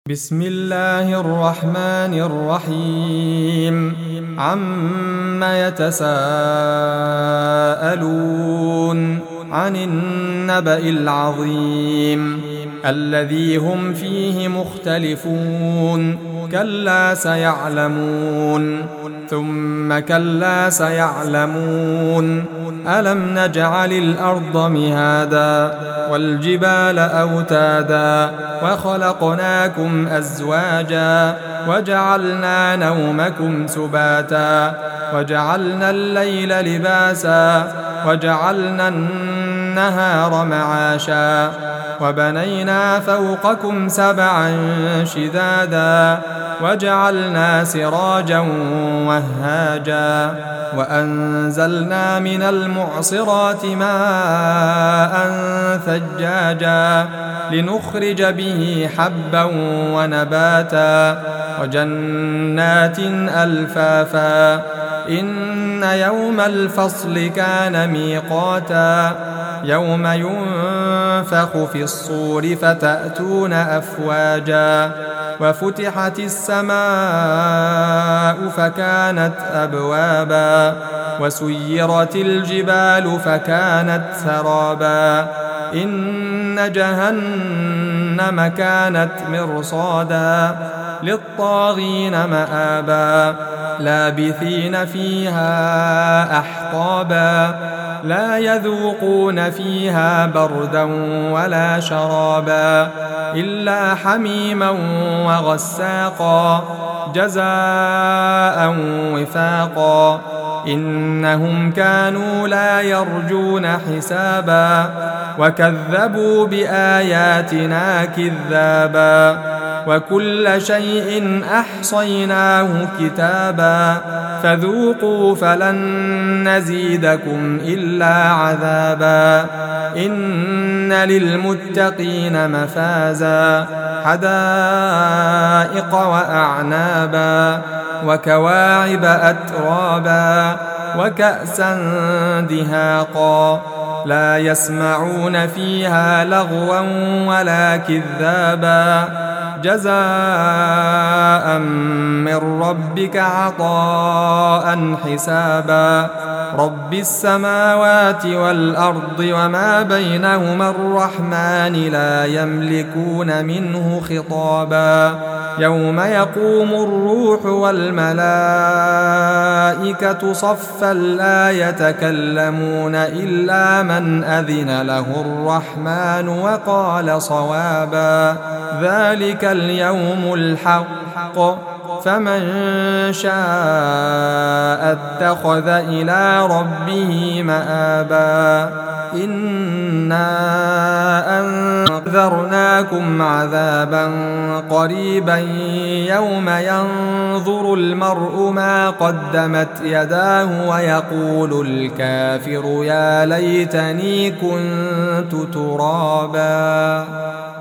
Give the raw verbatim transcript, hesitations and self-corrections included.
بسم الله الرحمن الرحيم عم يتساءلون عن النبأ العظيم الذي هم فيه مختلفون كلا سيعلمون ثم كلا سيعلمون ألم نجعل الأرض مهادا والجبال أوتادا وخلقناكم أزواجا وجعلنا نومكم سباتا وجعلنا الليل لباسا وجعلنا النهار معاشا وبنينا فوقكم سبعا شدادا وجعلنا سراجا وهاجا وأنزلنا من المعصرات ماء ثجاجا لنخرج به حبا ونباتا وجنات ألفافا إن يوم الفصل كان ميقاتا يوم ينفخ في الصور فتأتون أفواجا وفتحت السماء فكانت أبوابا وسيرت الجبال فكانت سرابا إن جهنم كانت مرصادا للطاغين مآبا لابثين فيها أحقابا لا يذوقون فيها بردا ولا شرابا إلا حميما وغساقا جزاء وفاقا إنهم كانوا لا يرجون حسابا وكذبوا بآياتنا كذابا وكل شيء أحصيناه كتابا فذوقوا فلن نزيدكم إلا عذابا إن للمتقين مفازا حدائق وأعنابا وكواعب أترابا وكأسا دهاقا لا يسمعون فيها لغوا ولا كذابا جزاء من ربك عطاء حسابا رب السماوات والأرض وما بينهما الرحمن لا يملكون منه خطابا يوم يقوم الروح والملائكة صفا لا يتكلمون إلا من أذن له الرحمن وقال صوابا ذلك اليوم الحق فمن شاء اتخذ إلى ربه مآبا إنا أنذرناكم عذابا قريبا يوم ينظر المرء ما قدمت يداه ويقول الكافر يا ليتني كنت ترابا.